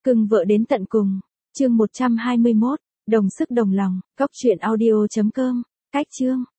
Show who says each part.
Speaker 1: Cưng vợ đến tận cùng. Chương 121, đồng sức đồng lòng, cóc truyện audio.com. Cách chương